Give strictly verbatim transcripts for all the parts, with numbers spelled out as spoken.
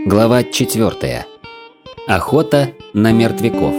Глава четвертая. Охота на мертвяков.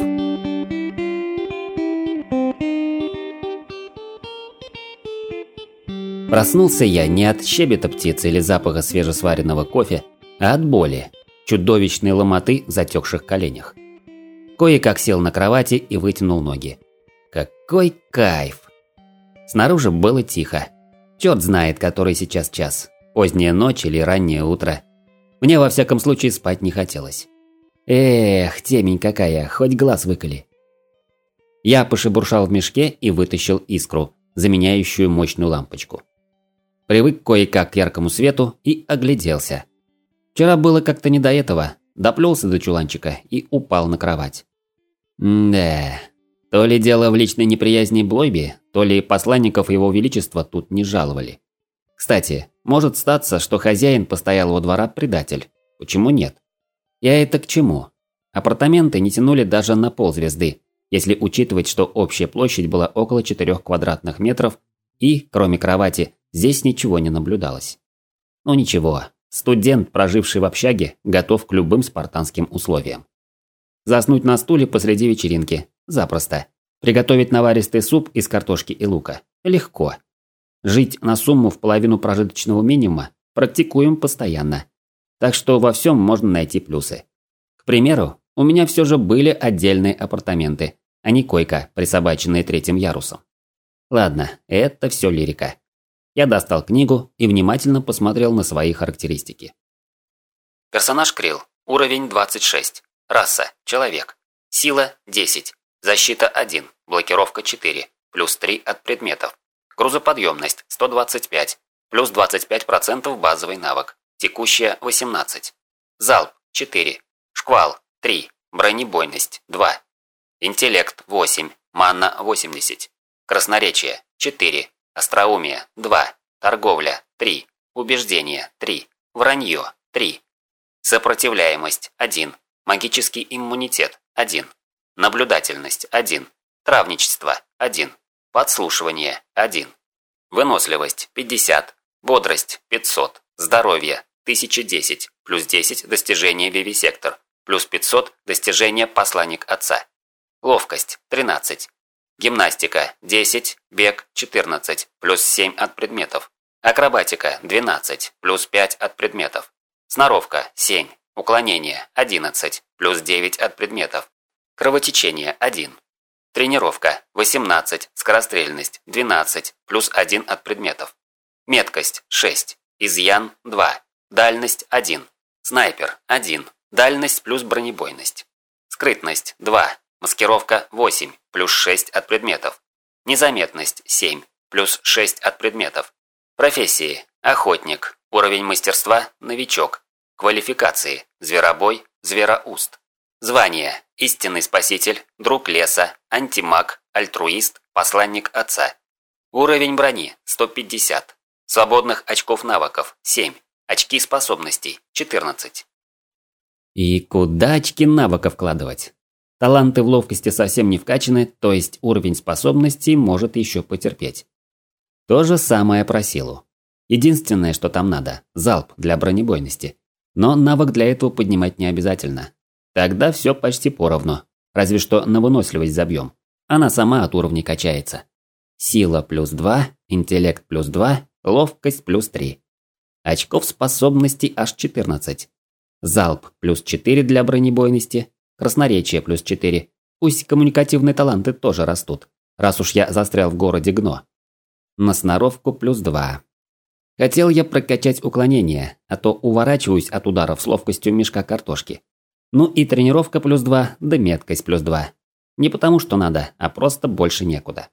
Проснулся я не от щебета птицы или запаха свежесваренного кофе, а от боли, чудовищной ломоты в затекших коленях. Кое-как сел на кровати и вытянул ноги. Какой кайф! Снаружи было тихо. Черт знает, который сейчас час. Поздняя ночь или раннее утро. Мне во всяком случае спать не хотелось. Эх, темень какая, хоть глаз выколи. Я пошебуршал в мешке и вытащил искру, заменяющую мощную лампочку. Привык кое-как к яркому свету и огляделся. Вчера было как-то не до этого. Доплелся до чуланчика и упал на кровать. М-да, то ли дело в личной неприязни Блойби, то ли посланников его величества тут не жаловали. Кстати, может статься, что хозяин постоялого двора предатель. Почему нет? Я это к чему? Апартаменты не тянули даже на ползвезды, если учитывать, что общая площадь была около четырёх квадратных метров и, кроме кровати, здесь ничего не наблюдалось. Ну ничего, студент, проживший в общаге, готов к любым спартанским условиям. Заснуть на стуле посреди вечеринки – запросто. Приготовить наваристый суп из картошки и лука – легко. Жить на сумму в половину прожиточного минимума практикуем постоянно. Так что во всем можно найти плюсы. К примеру, у меня все же были отдельные апартаменты, а не койка, присобаченная третьим ярусом. Ладно, это все лирика. Я достал книгу и внимательно посмотрел на свои характеристики. Персонаж Крилл. Уровень двадцать шесть. Раса – человек. Сила – десять. Защита – один. Блокировка – четыре. Плюс три от предметов. Грузоподъемность – сто двадцать пять. Плюс двадцать пять процентов базовый навык. Текущая – восемнадцать. Залп – четыре. Шквал – три. Бронебойность – два. Интеллект – восемь. Манна – восемьдесят. Красноречие – четыре. Остроумие – два. Торговля – три. Убеждение – три. Вранье – три. Сопротивляемость – один. Магический иммунитет – один. Наблюдательность – один. Травничество – один. Подслушивание – один. Выносливость – пятьдесят. Бодрость – пятьсот. Здоровье – тысяча десять. Плюс десять достижение Вивисектор. Плюс пятьсот достижение Посланник Отца. Ловкость – тринадцать. Гимнастика – десять. Бег – четырнадцать. Плюс семь от предметов. Акробатика – двенадцать. Плюс пять от предметов. Сноровка – семь. Уклонение – одиннадцать. Плюс девять от предметов. Кровотечение – один. Тренировка – восемнадцать. Скорострельность – двенадцать. Плюс один от предметов. Меткость – шесть. Изъян – два. Дальность – один. Снайпер – один. Дальность плюс бронебойность. Скрытность – два. Маскировка – восемь. Плюс шесть от предметов. Незаметность – семь. Плюс шесть от предметов. Профессии – охотник. Уровень мастерства – новичок. Квалификации – зверобой, звероуст. Звание – истинный спаситель, друг леса, антимаг, альтруист, посланник отца. Уровень брони – сто пятьдесят. Свободных очков навыков – семь. Очки способностей – четырнадцать. И куда очки навыков вкладывать? Таланты в ловкости совсем не вкачаны, то есть уровень способностей может еще потерпеть. То же самое про силу. Единственное, что там надо – залп для бронебойности. Но навык для этого поднимать не обязательно. Тогда все почти поровну. Разве что на выносливость забьем. Она сама от уровня качается. Сила плюс два, интеллект плюс два, ловкость плюс три. Очков способностей аж четырнадцать. Залп плюс четыре для бронебойности. Красноречие плюс четыре. Пусть коммуникативные таланты тоже растут. Раз уж я застрял в городе Гно. На сноровку плюс два. Хотел я прокачать уклонение, а то уворачиваюсь от ударов с ловкостью мешка картошки. Ну и тренировка плюс два, да меткость плюс два. Не потому что надо, а просто больше некуда.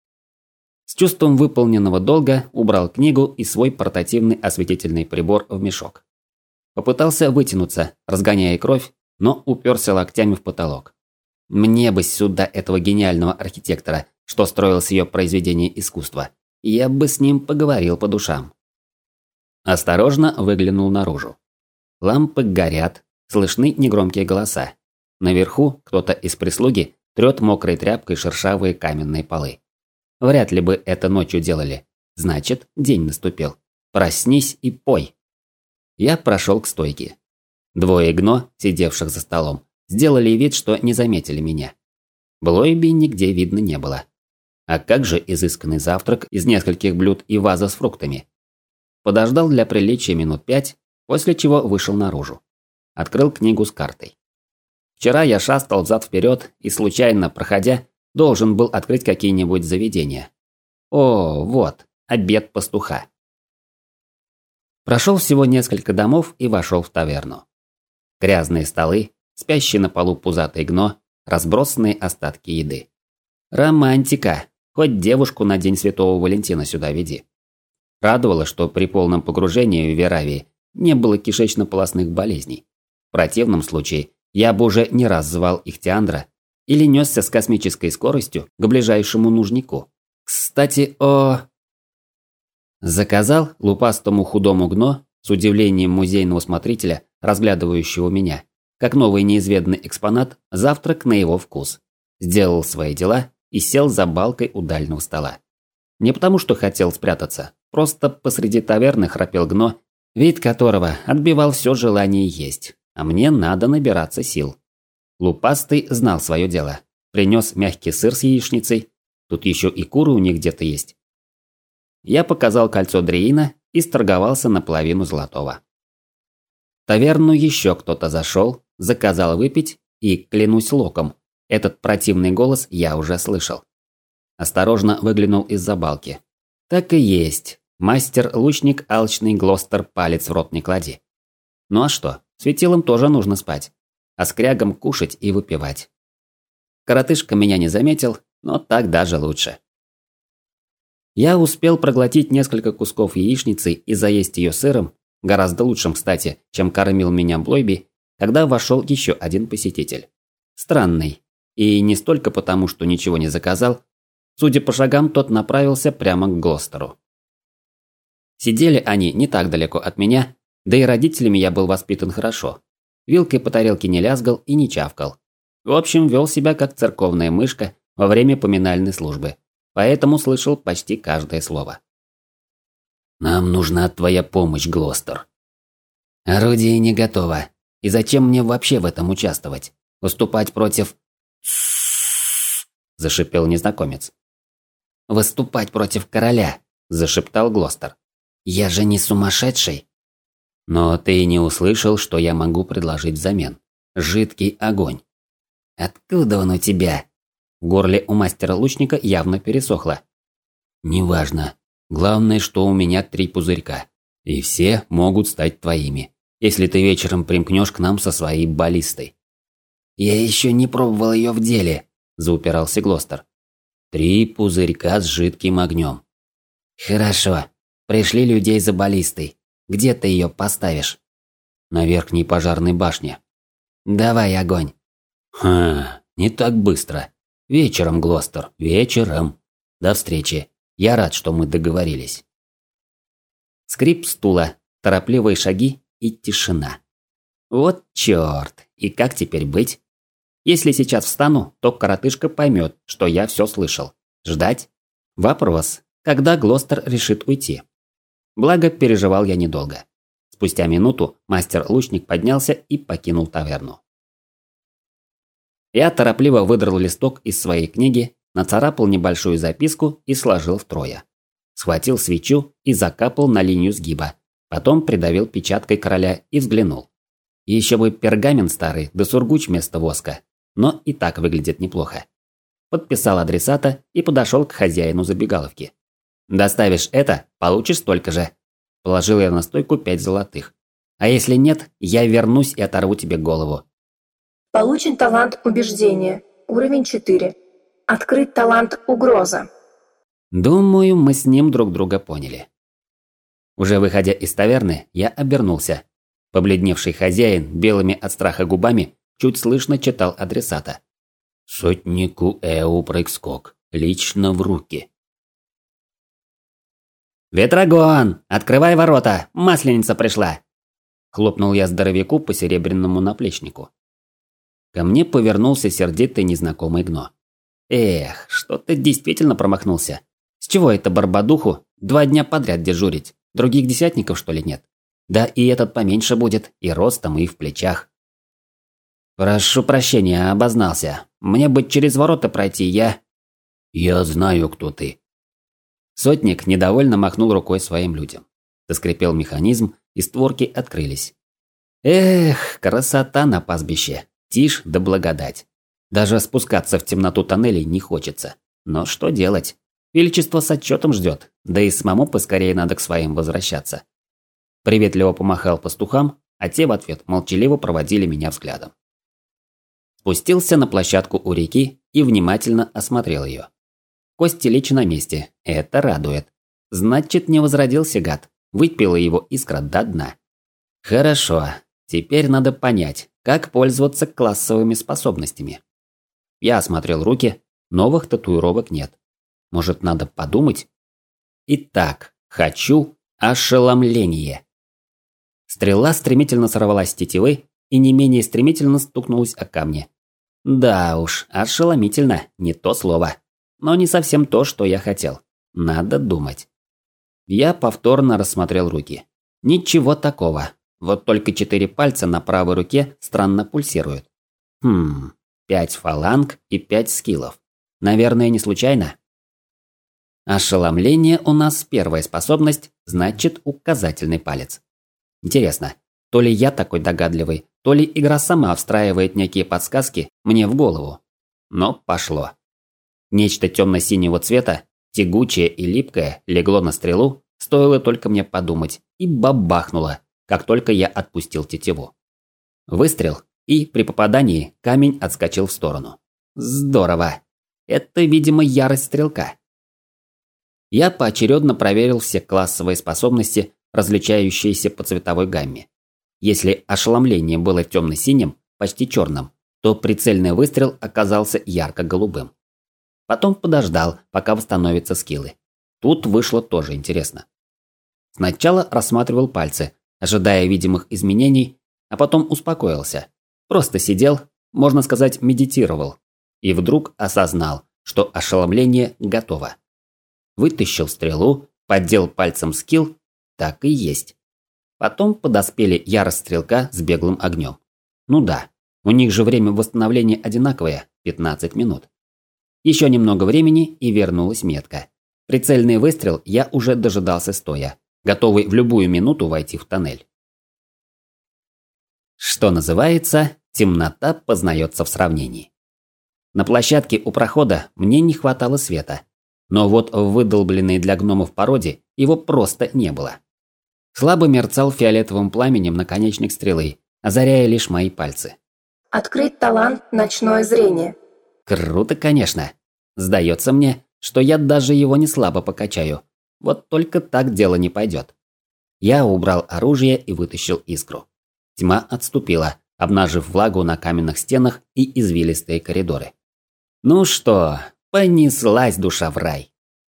С чувством выполненного долга убрал книгу и свой портативный осветительный прибор в мешок. Попытался вытянуться, разгоняя кровь, но уперся локтями в потолок. Мне бы сюда этого гениального архитектора, что строил с ее произведение искусства. Я бы с ним поговорил по душам. Осторожно выглянул наружу. Лампы горят, слышны негромкие голоса. Наверху кто-то из прислуги трет мокрой тряпкой шершавые каменные полы. Вряд ли бы это ночью делали. Значит, день наступил. Проснись и пой. Я прошел к стойке. Двое гно, сидевших за столом, сделали вид, что не заметили меня. Блойби нигде видно не было. А как же изысканный завтрак из нескольких блюд и ваза с фруктами? Подождал для приличия минут пять, после чего вышел наружу. Открыл книгу с картой. Вчера я шастал взад-вперед и, случайно проходя, должен был открыть какие-нибудь заведения. О, вот, обед пастуха. Прошел всего несколько домов и вошел в таверну. Грязные столы, спящие на полу пузатые гно, разбросанные остатки еды. Романтика! Хоть девушку на День Святого Валентина сюда веди. Радовало, что при полном погружении в Веравии не было кишечно-полостных болезней. В противном случае я бы уже не раз звал Ихтиандра или несся с космической скоростью к ближайшему нужнику. Кстати, о... Заказал лупастому худому гно, с удивлением музейного смотрителя, разглядывающего меня, как новый неизведанный экспонат, завтрак на его вкус. Сделал свои дела и сел за балкой у дальнего стола. Не потому, что хотел спрятаться, просто посреди таверны храпел гно, вид которого отбивал все желание есть, а мне надо набираться сил. Лупастый знал свое дело. Принес мягкий сыр с яичницей, тут еще и куры у них где-то есть. Я показал кольцо Дриина и сторговался на половину золотого. В таверну еще кто-то зашел, заказал выпить и, клянусь локом, этот противный голос я уже слышал. Осторожно выглянул из-за балки. Так и есть. Мастер-лучник алчный Глостер, палец в рот не клади. Ну а что, светилам тоже нужно спать, а скрягам кушать и выпивать. Коротышка меня не заметил, но так даже лучше. Я успел проглотить несколько кусков яичницы и заесть ее сыром, гораздо лучшим, кстати, чем кормил меня Блойби, когда вошел еще один посетитель. Странный. И не столько потому, что ничего не заказал. Судя по шагам, тот направился прямо к Глостеру. Сидели они не так далеко от меня, да и родителями я был воспитан хорошо. Вилкой по тарелке не лязгал и не чавкал. В общем, вел себя как церковная мышка во время поминальной службы, поэтому слышал почти каждое слово. «Нам нужна твоя помощь, Глостер». «Орудие не готово. И зачем мне вообще в этом участвовать? Выступать против...» зашипел незнакомец. «Выступать против короля», – зашептал Глостер. «Я же не сумасшедший». «Но ты не услышал, что я могу предложить взамен. Жидкий огонь». «Откуда он у тебя?» В горле у мастера-лучника явно пересохло. «Неважно. Главное, что у меня три пузырька. И все могут стать твоими, если ты вечером примкнешь к нам со своей баллистой». «Я еще не пробовал ее в деле», – заупирался Глостер. «Три пузырька с жидким огнем». «Хорошо. Пришли людей за баллистой. Где ты ее поставишь?» «На верхней пожарной башне». «Давай огонь». «Ха, не так быстро. Вечером, Глостер, вечером. До встречи. Я рад, что мы договорились». Скрип стула, торопливые шаги и тишина. Вот черт, и как теперь быть? Если сейчас встану, то коротышка поймет, что я все слышал. Ждать? Вопрос, когда Глостер решит уйти? Благо, переживал я недолго. Спустя минуту мастер-лучник поднялся и покинул таверну. Я торопливо выдрал листок из своей книги, нацарапал небольшую записку и сложил втрое. Схватил свечу и закапал на линию сгиба, потом придавил печаткой короля и взглянул. Еще бы пергамент старый, да сургуч вместо воска, но и так выглядит неплохо. Подписал адресата и подошел к хозяину забегаловки. «Доставишь это, получишь столько же». Положил я на стойку пять золотых. «А если нет, я вернусь и оторву тебе голову». Получен талант убеждения. Уровень четыре. Открыть талант угроза. Думаю, мы с ним друг друга поняли. Уже выходя из таверны, я обернулся. Побледневший хозяин, белыми от страха губами, чуть слышно читал адресата. «Сотнику Эу Прыг-скок. Лично в руки». «Ветрогон! Открывай ворота! Масленица пришла!» Хлопнул я здоровяку по серебряному наплечнику. Ко мне повернулся сердитый незнакомый гно. Эх, что-то действительно промахнулся. С чего это Барбадуху два дня подряд дежурить? Других десятников, что ли, нет? Да и этот поменьше будет, и ростом, и в плечах. Прошу прощения, обознался. Мне бы через ворота пройти, я... Я знаю, кто ты. Сотник недовольно махнул рукой своим людям. Заскрипел механизм, и створки открылись. Эх, красота на пастбище. Тишь да благодать. Даже спускаться в темноту тоннелей не хочется. Но что делать? Величество с отчетом ждет, да и самому поскорее надо к своим возвращаться. Приветливо помахал пастухам, а те в ответ молчаливо проводили меня взглядом. Спустился на площадку у реки и внимательно осмотрел ее. Кости личи на месте, это радует. Значит, не возродился гад, выпила его искра до дна. Хорошо, теперь надо понять, как пользоваться классовыми способностями. Я осмотрел руки, новых татуировок нет. Может, надо подумать? Итак, хочу ошеломление. Стрела стремительно сорвалась с тетивы и не менее стремительно стукнулась о камни. Да уж, ошеломительно, не то слово. Но не совсем то, что я хотел. Надо думать. Я повторно рассмотрел руки. Ничего такого. Вот только четыре пальца на правой руке странно пульсируют. Хм, пять фаланг и пять скиллов. Наверное, не случайно? Ошеломление у нас первая способность, значит указательный палец. Интересно, то ли я такой догадливый, то ли игра сама встраивает некие подсказки мне в голову. Но пошло. Нечто темно-синего цвета, тягучее и липкое, легло на стрелу, стоило только мне подумать, и бабахнуло, как только я отпустил тетиву. Выстрел, и при попадании камень отскочил в сторону. Здорово. Это, видимо, ярость стрелка. Я поочередно проверил все классовые способности, различающиеся по цветовой гамме. Если ошеломление было темно-синим, почти черным, то прицельный выстрел оказался ярко-голубым. Потом подождал, пока восстановятся скиллы. Тут вышло тоже интересно. Сначала рассматривал пальцы, ожидая видимых изменений, а потом успокоился. Просто сидел, можно сказать, медитировал. И вдруг осознал, что ошеломление готово. Вытащил стрелу, поддел пальцем скилл, так и есть. Потом подоспели ярость стрелка с беглым огнем. Ну да, у них же время восстановления одинаковое – пятнадцать минут. Еще немного времени и вернулась метка. Прицельный выстрел я уже дожидался стоя, готовый в любую минуту войти в тоннель. Что называется, темнота познается в сравнении. На площадке у прохода мне не хватало света. Но вот в выдолбленной для гномов породе его просто не было. Слабо мерцал фиолетовым пламенем наконечник стрелы, озаряя лишь мои пальцы. Открыть талант «Ночное зрение». Круто, конечно. Сдается мне, что я даже его не слабо покачаю. Вот только так дело не пойдет. Я убрал оружие и вытащил искру. Тьма отступила, обнажив влагу на каменных стенах и извилистые коридоры. Ну что, понеслась душа в рай.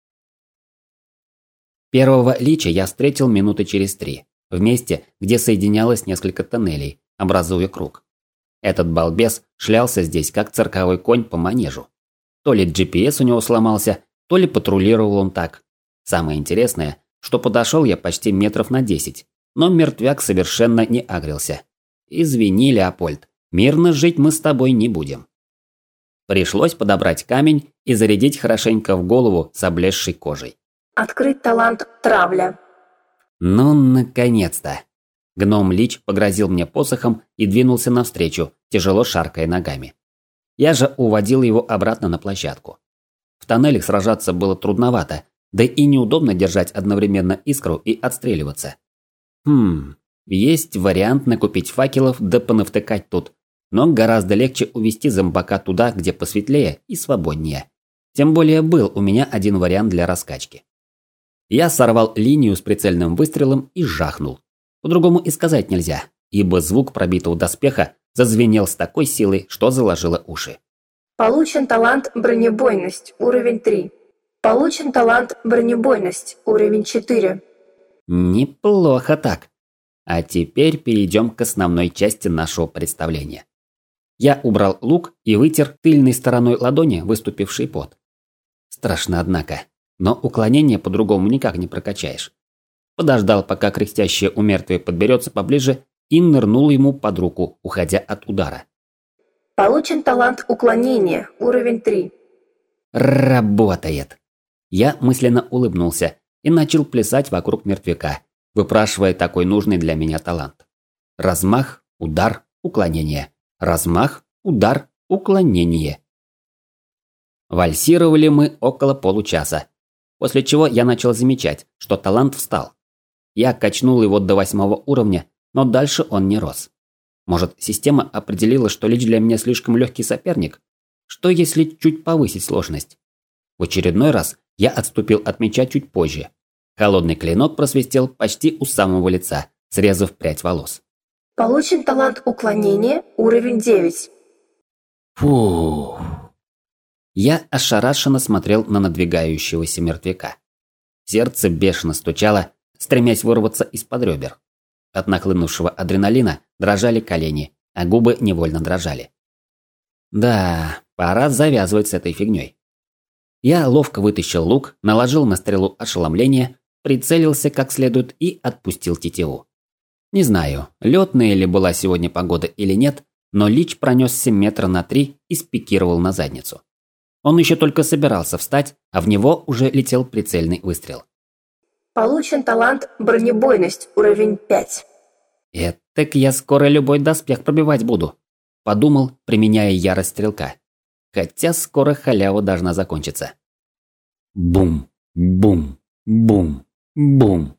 Первого лича я встретил минуты через три, в месте, где соединялось несколько тоннелей, образуя круг. Этот балбес шлялся здесь, как цирковой конь по манежу. То ли джи пи эс у него сломался, то ли патрулировал он так. Самое интересное, что подошел я почти метров на десять, но мертвяк совершенно не агрился. Извини, Леопольд, мирно жить мы с тобой не будем. Пришлось подобрать камень и зарядить хорошенько в голову с облезшей кожей. Открыть талант «Травля». Ну, наконец-то. Гном-лич погрозил мне посохом и двинулся навстречу, тяжело шаркая ногами. Я же уводил его обратно на площадку. В тоннелях сражаться было трудновато, да и неудобно держать одновременно искру и отстреливаться. Хм, есть вариант накупить факелов да понавтыкать тут, но гораздо легче увести зомбака туда, где посветлее и свободнее. Тем более был у меня один вариант для раскачки. Я сорвал линию с прицельным выстрелом и жахнул. По-другому и сказать нельзя, ибо звук пробитого доспеха зазвенел с такой силой, что заложило уши. Получен талант «Бронебойность», уровень три. Получен талант «Бронебойность», уровень четыре. Неплохо так. А теперь перейдем к основной части нашего представления. Я убрал лук и вытер тыльной стороной ладони выступивший пот. Страшно, однако. Но уклонение по-другому никак не прокачаешь. подождал, пока кряхтящее у мертвия подберется поближе, и нырнул ему под руку, уходя от удара. Получен талант уклонения, уровень три. Работает. Я мысленно улыбнулся и начал плясать вокруг мертвяка, выпрашивая такой нужный для меня талант. Размах, удар, уклонение. Размах, удар, уклонение. Вальсировали мы около получаса, после чего я начал замечать, что талант встал. Я качнул его до восьмого уровня, но дальше он не рос. Может, система определила, что Лич для меня слишком легкий соперник? Что если чуть повысить сложность? В очередной раз я отступил от меча чуть позже. Холодный клинок просвистел почти у самого лица, срезав прядь волос. Получен талант уклонения, уровень девять. Фух. Я ошарашенно смотрел на надвигающегося мертвяка. Сердце бешено стучало, стремясь вырваться из-под ребер. От нахлынувшего адреналина дрожали колени, а губы невольно дрожали. Да, пора завязывать с этой фигней. Я ловко вытащил лук, наложил на стрелу ошеломление, прицелился как следует и отпустил тетиву. Не знаю, летная ли была сегодня погода или нет, но Лич пронесся метра на три и спикировал на задницу. Он еще только собирался встать, а в него уже летел прицельный выстрел. Получен талант бронебойность, уровень пять. Этак я скоро любой доспех пробивать буду, подумал, применяя ярость стрелка. Хотя скоро халява должна закончиться. Бум, бум, бум, бум.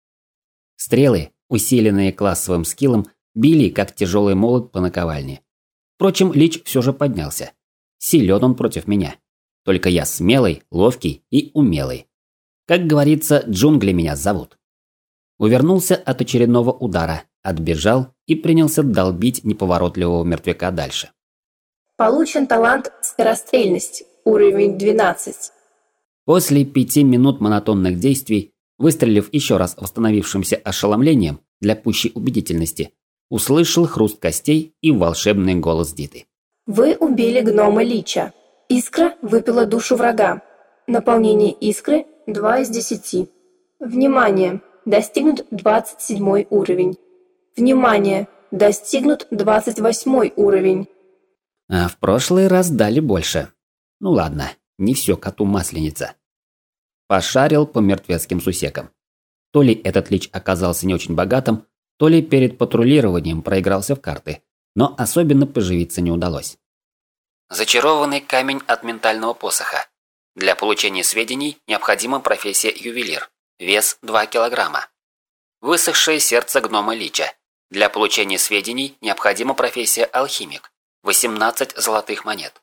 Стрелы, усиленные классовым скиллом, били, как тяжелый молот по наковальне. Впрочем, Лич все же поднялся. Силен он против меня. Только я смелый, ловкий и умелый. Как говорится, джунгли меня зовут. Увернулся от очередного удара, отбежал и принялся долбить неповоротливого мертвяка дальше. Получен талант скорострельность, уровень двенадцать. После пяти минут монотонных действий, выстрелив еще раз восстановившимся ошеломлением для пущей убедительности, услышал хруст костей и волшебный голос Диты. Вы убили гнома Лича. Искра выпила душу врага. Наполнение искры два из десяти. Внимание! Достигнут двадцать седьмой уровень. Внимание! Достигнут двадцать восьмой уровень. А в прошлый раз дали больше. Ну ладно, не все коту масленица. Пошарил по мертвецким сусекам. То ли этот Лич оказался не очень богатым, то ли перед патрулированием проигрался в карты, но особенно поживиться не удалось. Зачарованный камень от ментального посоха. Для получения сведений необходима профессия ювелир. Вес два килограмма. Высохшее сердце гнома Лича. Для получения сведений необходима профессия алхимик. восемнадцать золотых монет.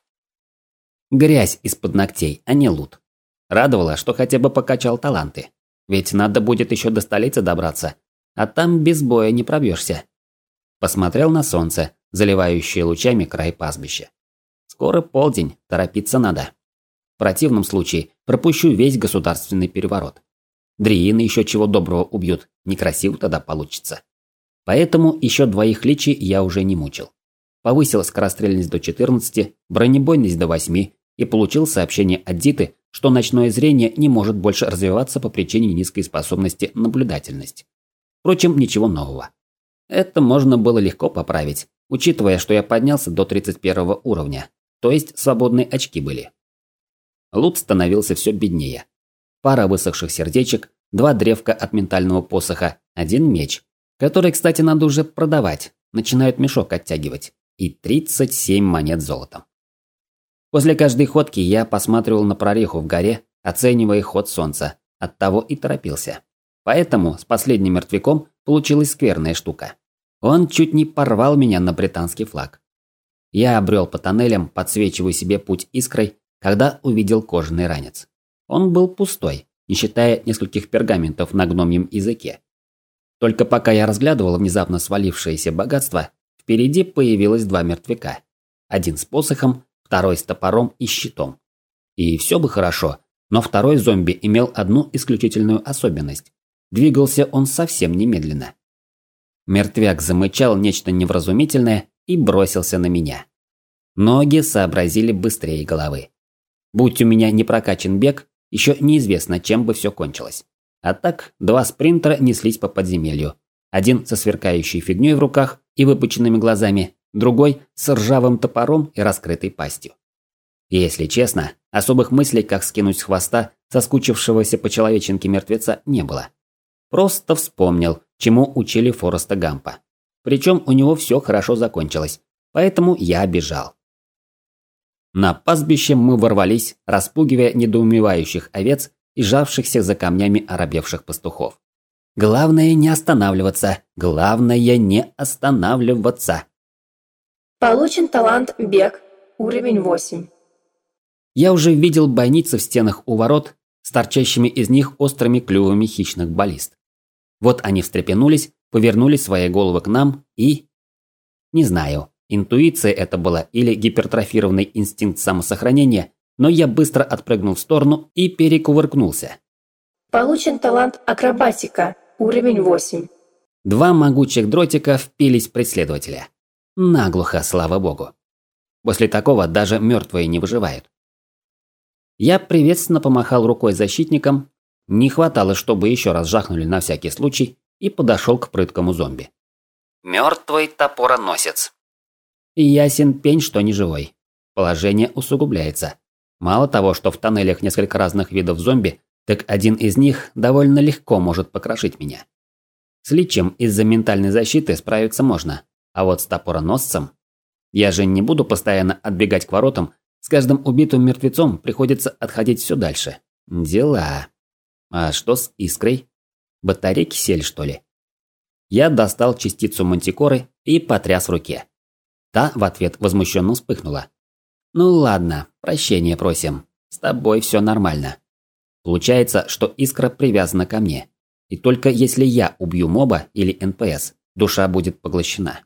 Грязь из-под ногтей, а не лут. Радовало, что хотя бы покачал таланты. Ведь надо будет еще до столицы добраться, а там без боя не пробьешься. Посмотрел на солнце, заливающее лучами край пастбища. Скоро полдень, торопиться надо. В противном случае пропущу весь государственный переворот. Дриины еще чего доброго убьют, некрасиво тогда получится. Поэтому еще двоих личий я уже не мучил. Повысил скорострельность до четырнадцати, бронебойность до восьми и получил сообщение от Диты, что ночное зрение не может больше развиваться по причине низкой способности наблюдательность. Впрочем, ничего нового. Это можно было легко поправить, учитывая, что я поднялся до тридцать первого уровня, то есть свободные очки были. Лут становился все беднее. Пара высохших сердечек, два древка от ментального посоха, один меч, который, кстати, надо уже продавать, начинают мешок оттягивать, и тридцать семь монет золотом. После каждой ходки я посматривал на прореху в горе, оценивая ход солнца, оттого и торопился. Поэтому с последним мертвяком получилась скверная штука. Он чуть не порвал меня на британский флаг. Я обрел по тоннелям, подсвечивая себе путь искрой, когда увидел кожаный ранец. Он был пустой, не считая нескольких пергаментов на гномьем языке. Только пока я разглядывал внезапно свалившееся богатство, впереди появилось два мертвяка. Один с посохом, второй с топором и щитом. И все бы хорошо, но второй зомби имел одну исключительную особенность. Двигался он совсем немедленно. Мертвяк замычал нечто невразумительное и бросился на меня. Ноги сообразили быстрее головы. Будь у меня не прокачан бег, еще неизвестно, чем бы все кончилось. А так, два спринтера неслись по подземелью. Один со сверкающей фигней в руках и выпученными глазами, другой с ржавым топором и раскрытой пастью. И если честно, особых мыслей, как скинуть с хвоста соскучившегося по человеченке мертвеца, не было. Просто вспомнил, чему учили Фореста Гампа. Причем у него все хорошо закончилось, поэтому я бежал. На пастбище мы ворвались, распугивая недоумевающих овец и жавшихся за камнями оробевших пастухов. Главное не останавливаться, главное не останавливаться. Получен талант бег, уровень восемь. Я уже видел бойницы в стенах у ворот с торчащими из них острыми клювами хищных баллист. Вот они встрепенулись, повернули свои головы к нам и... Не знаю, интуиция это была или гипертрофированный инстинкт самосохранения, но я быстро отпрыгнул в сторону и перекувыркнулся. Получен талант акробатика, уровень восемь. Два могучих дротика впились в преследователя. Наглухо, слава богу. После такого даже мертвые не выживают. Я приветственно помахал рукой защитникам, не хватало, чтобы еще раз жахнули на всякий случай, и подошел к прыткому зомби. Мертвый топороносец. Ясен пень, что не живой. Положение усугубляется. Мало того, что в тоннелях несколько разных видов зомби, так один из них довольно легко может покрошить меня. С личем из-за ментальной защиты справиться можно, а вот с топороносцем... Я же не буду постоянно отбегать к воротам, с каждым убитым мертвецом приходится отходить все дальше. Дела. А что с искрой? Батарейки сели, что ли? Я достал частицу мантикоры и потряс в руке. Та в ответ возмущенно вспыхнула. Ну ладно, прощения просим. С тобой все нормально. Получается, что искра привязана ко мне. И только если я убью моба или эн пэ эс, душа будет поглощена.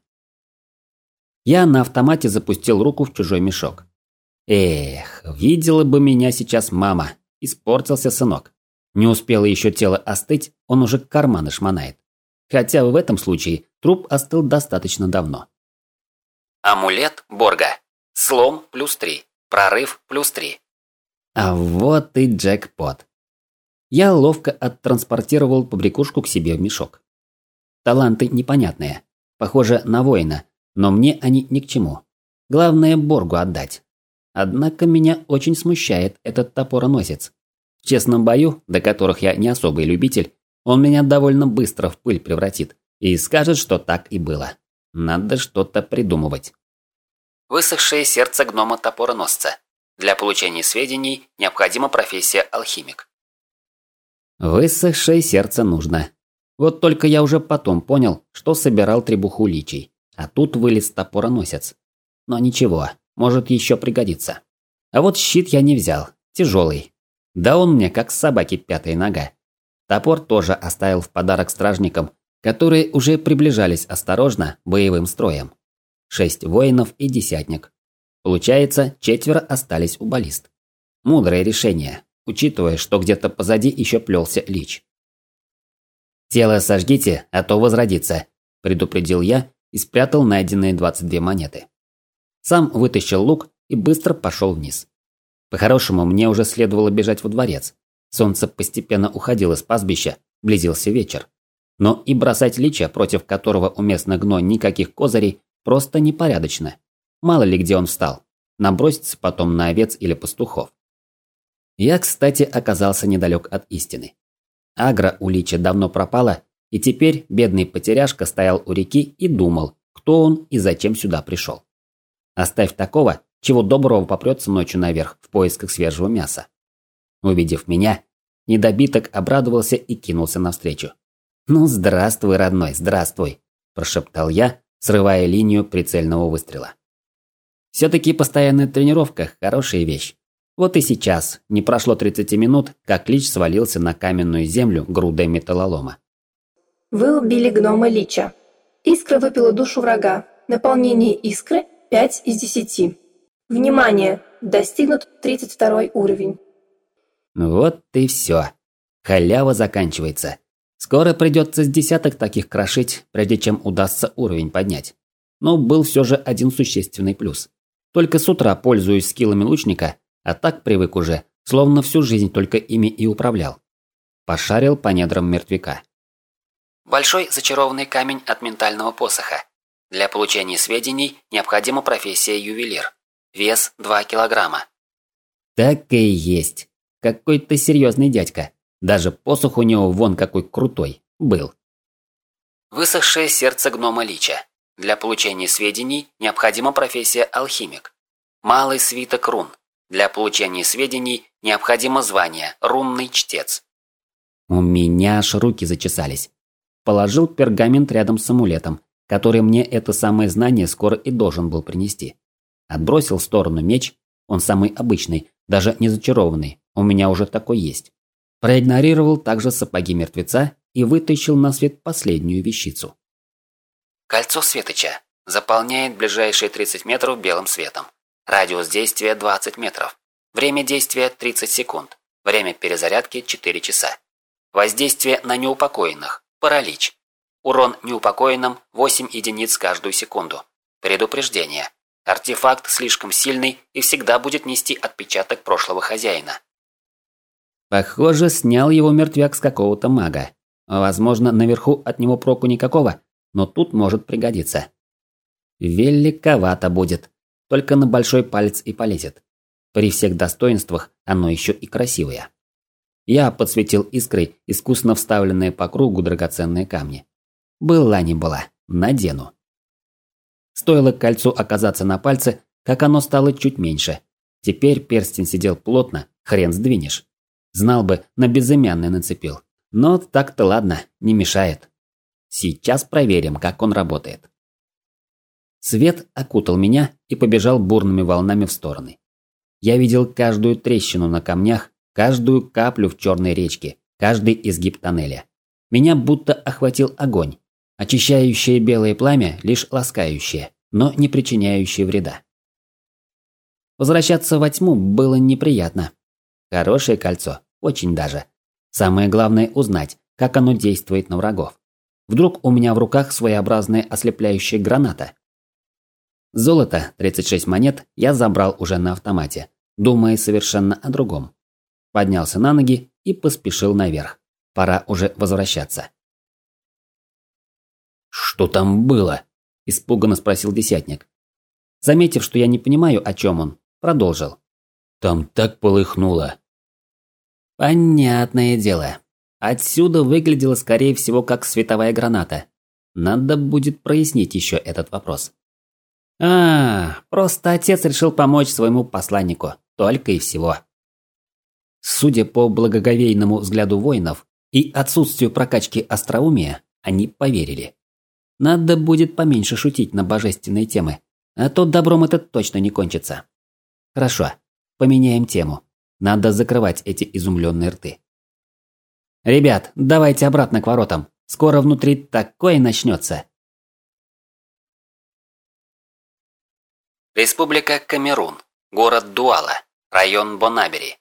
Я на автомате запустил руку в чужой мешок. Эх, видела бы меня сейчас мама. Испортился сынок. Не успело еще тело остыть, он уже карманы шмонает. Хотя в этом случае труп остыл достаточно давно. Амулет Борга. Слом плюс три. Прорыв плюс три. А вот и джекпот. Я ловко оттранспортировал побрякушку к себе в мешок. Таланты непонятные. Похоже на воина, но мне они ни к чему. Главное Боргу отдать. Однако меня очень смущает этот топороносец. В честном бою, до которых я не особый любитель, он меня довольно быстро в пыль превратит и скажет, что так и было. Надо что-то придумывать. Высохшее сердце гнома-топороносца. Для получения сведений необходима профессия алхимик. Высохшее сердце нужно. Вот только я уже потом понял, что собирал требуху личий, а тут вылез топороносец. Но ничего, может еще пригодится. А вот щит я не взял, тяжелый. Да он мне как собаке пятая нога. Топор тоже оставил в подарок стражникам, которые уже приближались осторожно боевым строем. Шесть воинов и десятник. Получается, четверо остались у баллист. Мудрое решение, учитывая, что где-то позади еще плелся лич. «Тело сожгите, а то возродится», – предупредил я и спрятал найденные двадцать две монеты. Сам вытащил лук и быстро пошел вниз. По-хорошему, мне уже следовало бежать во дворец. Солнце постепенно уходило из пастбища, близился вечер. Но и бросать лича, против которого у местных гной никаких козырей, просто непорядочно. Мало ли где он встал. Набросится потом на овец или пастухов. Я, кстати, оказался недалек от истины. Агро у лича давно пропала, и теперь бедный потеряшка стоял у реки и думал, кто он и зачем сюда пришел. Оставь такого, чего доброго попрется ночью наверх в поисках свежего мяса. Увидев меня, недобиток обрадовался и кинулся навстречу. «Ну, здравствуй, родной, здравствуй», – прошептал я, срывая линию прицельного выстрела. Все-таки постоянная тренировка – хорошая вещь. Вот и сейчас, не прошло тридцати минут, как лич свалился на каменную землю грудой металлолома. Вы убили гнома лича. Искра выпила душу врага. Наполнение искры пять из десяти. Внимание! Достигнут тридцать второй уровень. Вот и все. Халява заканчивается. Скоро придется с десяток таких крошить, прежде чем удастся уровень поднять. Но был все же один существенный плюс. Только с утра пользуюсь скиллами лучника, а так привык уже, словно всю жизнь только ими и управлял. Пошарил по недрам мертвяка. Большой зачарованный камень от ментального посоха. Для получения сведений необходима профессия ювелир. Вес два килограмма. Так и есть. Какой-то серьезный дядька. Даже посох у него вон какой крутой был. Высохшее сердце гнома Лича. Для получения сведений необходима профессия алхимик. Малый свиток рун. Для получения сведений необходимо звание рунный чтец. У меня аж руки зачесались. Положил пергамент рядом с амулетом, который мне это самое знание скоро и должен был принести. Отбросил в сторону меч, он самый обычный, даже не зачарованный, у меня уже такой есть. Проигнорировал также сапоги мертвеца и вытащил на свет последнюю вещицу. Кольцо Светоча. Заполняет ближайшие тридцать метров белым светом. Радиус действия двадцать метров. Время действия тридцать секунд. Время перезарядки четыре часа. Воздействие на неупокоенных. Паралич. Урон неупокоенным восемь единиц каждую секунду. Предупреждение. Артефакт слишком сильный и всегда будет нести отпечаток прошлого хозяина. Похоже, снял его мертвяк с какого-то мага. Возможно, наверху от него проку никакого, но тут может пригодиться. Великовато будет. Только на большой палец и полезет. При всех достоинствах оно еще и красивое. Я подсветил искрой искусно вставленные по кругу драгоценные камни. Была не была, надену. Стоило кольцу оказаться на пальце, как оно стало чуть меньше. Теперь перстень сидел плотно, хрен сдвинешь. Знал бы, на безымянный нацепил. Но так-то ладно, не мешает. Сейчас проверим, как он работает. Свет окутал меня и побежал бурными волнами в стороны. Я видел каждую трещину на камнях, каждую каплю в черной речке, каждый изгиб тоннеля. Меня будто охватил огонь, очищающее белое пламя, лишь ласкающее, но не причиняющее вреда. Возвращаться во тьму было неприятно. Хорошее кольцо, очень даже. Самое главное узнать, как оно действует на врагов. Вдруг у меня в руках своеобразная ослепляющая граната. Золото, тридцать шесть монет, я забрал уже на автомате, думая совершенно о другом. Поднялся на ноги и поспешил наверх. Пора уже возвращаться. «Что там было?» – испуганно спросил десятник. Заметив, что я не понимаю, о чем он, продолжил. «Там так полыхнуло». Понятное дело. Отсюда выглядело, скорее всего, как световая граната. Надо будет прояснить еще этот вопрос. А, просто отец решил помочь своему посланнику. Только и всего. Судя по благоговейному взгляду воинов и отсутствию прокачки остроумия, они поверили. Надо будет поменьше шутить на божественные темы, а то добром это точно не кончится. Хорошо, поменяем тему. Надо закрывать эти изумленные рты. Ребят, давайте обратно к воротам. Скоро внутри такое начнется. Республика Камерун. Город Дуала. Район Бонабери.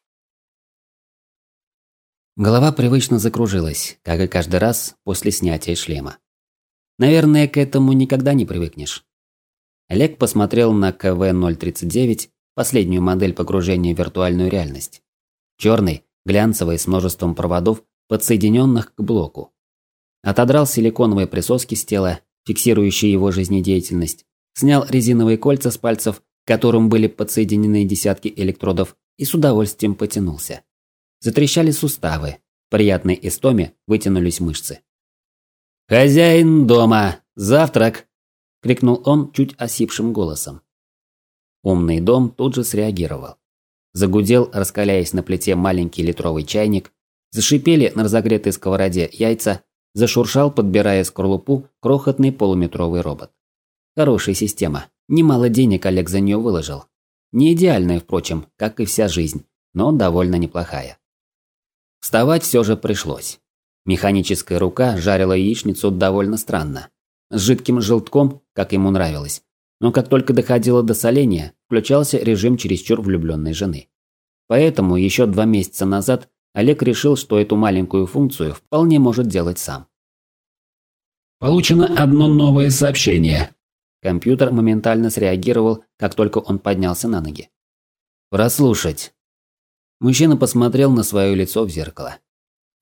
Голова привычно закружилась, как и каждый раз после снятия шлема. Наверное, к этому никогда не привыкнешь. Олег посмотрел на ка вэ ноль тридцать девять, последнюю модель погружения в виртуальную реальность. Черный, глянцевый, с множеством проводов, подсоединенных к блоку. Отодрал силиконовые присоски с тела, фиксирующие его жизнедеятельность, снял резиновые кольца с пальцев, к которым были подсоединены десятки электродов, и с удовольствием потянулся. Затрещали суставы, в приятной истоме вытянулись мышцы. «Хозяин дома! Завтрак!» – крикнул он чуть осипшим голосом. Умный дом тут же среагировал. Загудел, раскаляясь на плите, маленький литровый чайник, зашипели на разогретой сковороде яйца, зашуршал, подбирая скорлупу, крохотный полуметровый робот. Хорошая система, немало денег Олег за нее выложил. Не идеальная, впрочем, как и вся жизнь, но довольно неплохая. Вставать все же пришлось. Механическая рука жарила яичницу довольно странно. С жидким желтком, как ему нравилось. Но как только доходило до соления, включался режим чересчур влюбленной жены. Поэтому еще два месяца назад Олег решил, что эту маленькую функцию вполне может делать сам. Получено одно новое сообщение. Компьютер моментально среагировал, как только он поднялся на ноги. «Прослушать». Мужчина посмотрел на свое лицо в зеркало.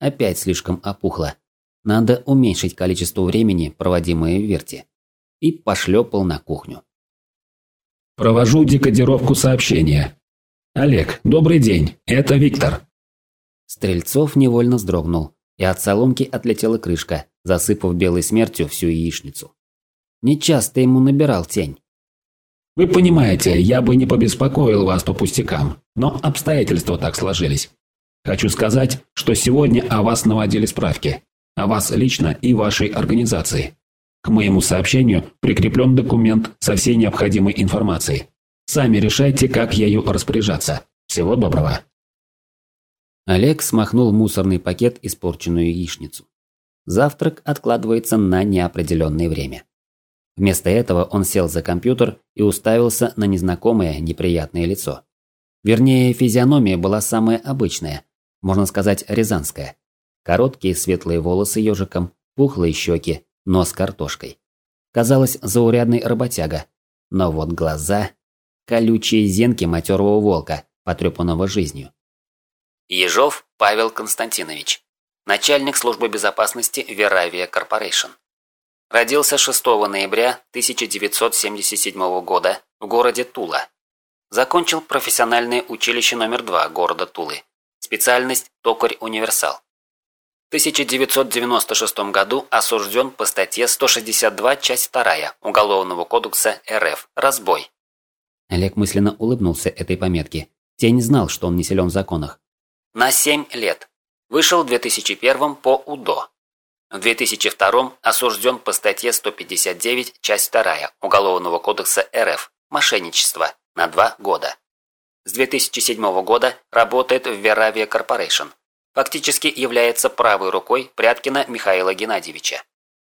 опять слишком опухла. Надо уменьшить количество времени, проводимое в Верте. И пошлепал на кухню. Провожу декодировку сообщения. Олег, добрый день, это Виктор. Стрельцов невольно вздрогнул, и от соломки отлетела крышка, засыпав белой смертью всю яичницу. Нечасто ему набирал тень. Вы понимаете, я бы не побеспокоил вас по пустякам, но обстоятельства так сложились. Хочу сказать, что сегодня о вас наводили справки. О вас лично и вашей организации. К моему сообщению прикреплен документ со всей необходимой информацией. Сами решайте, как ею распоряжаться. Всего доброго. Олег смахнул в мусорный пакет испорченную яичницу. Завтрак откладывается на неопределенное время. Вместо этого он сел за компьютер и уставился на незнакомое неприятное лицо. Вернее, физиономия была самая обычная, можно сказать, рязанская. Короткие светлые волосы ежиком, пухлые щеки, нос картошкой. Казалось, заурядный работяга. Но вот глаза – колючие зенки матерого волка, потрепанного жизнью. Ежов Павел Константинович, начальник службы безопасности Veravia Corporation. Родился шестого ноября тысяча девятьсот семьдесят седьмого года в городе Тула. Закончил профессиональное училище номер два города Тулы. Специальность токарь-универсал. В тысяча девятьсот девяносто шестом году осужден по статье сто шестьдесят два, часть вторая Уголовного кодекса РФ «Разбой». Олег мысленно улыбнулся этой пометке. Тень знал, что он не силен в законах. На семь лет. Вышел в две тысячи первом по УДО. В две тысячи втором осужден по статье сто пятьдесят девять, часть вторая Уголовного кодекса РФ «Мошенничество» на два года. С две тысячи седьмого года работает в Veravia Corporation. Фактически является правой рукой Пряткина Михаила Геннадьевича.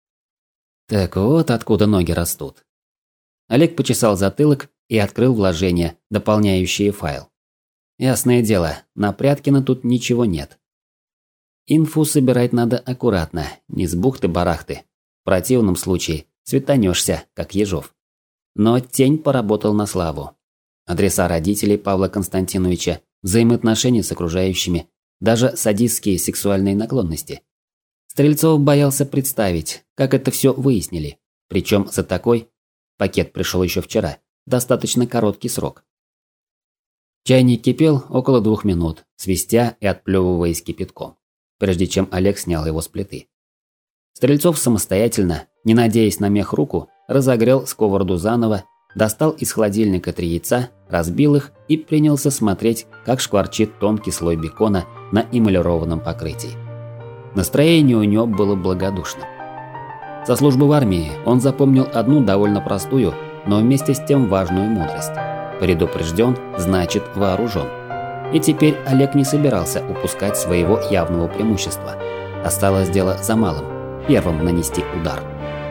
Так вот откуда ноги растут. Олег почесал затылок и открыл вложения, дополняющие файл. Ясное дело, на Пряткина тут ничего нет. Инфу собирать надо аккуратно, не с бухты-барахты. В противном случае светанешься, как Ежов. Но тень поработал на славу. Адреса родителей Павла Константиновича, взаимоотношения с окружающими, даже садистские сексуальные наклонности. Стрельцов боялся представить, как это все выяснили. Причем за такой, пакет пришел еще вчера, достаточно короткий срок. Чайник кипел около двух минут, свистя и отплевываясь кипятком, прежде чем Олег снял его с плиты. Стрельцов самостоятельно, не надеясь на мех руку, разогрел сковороду заново, достал из холодильника три яйца, разбил их и принялся смотреть, как шкварчит тонкий слой бекона на эмалированном покрытии. Настроение у него было благодушным. Со службы в армии он запомнил одну довольно простую, но вместе с тем важную мудрость. Предупрежден, значит вооружен. И теперь Олег не собирался упускать своего явного преимущества. Осталось дело за малым – первым нанести удар.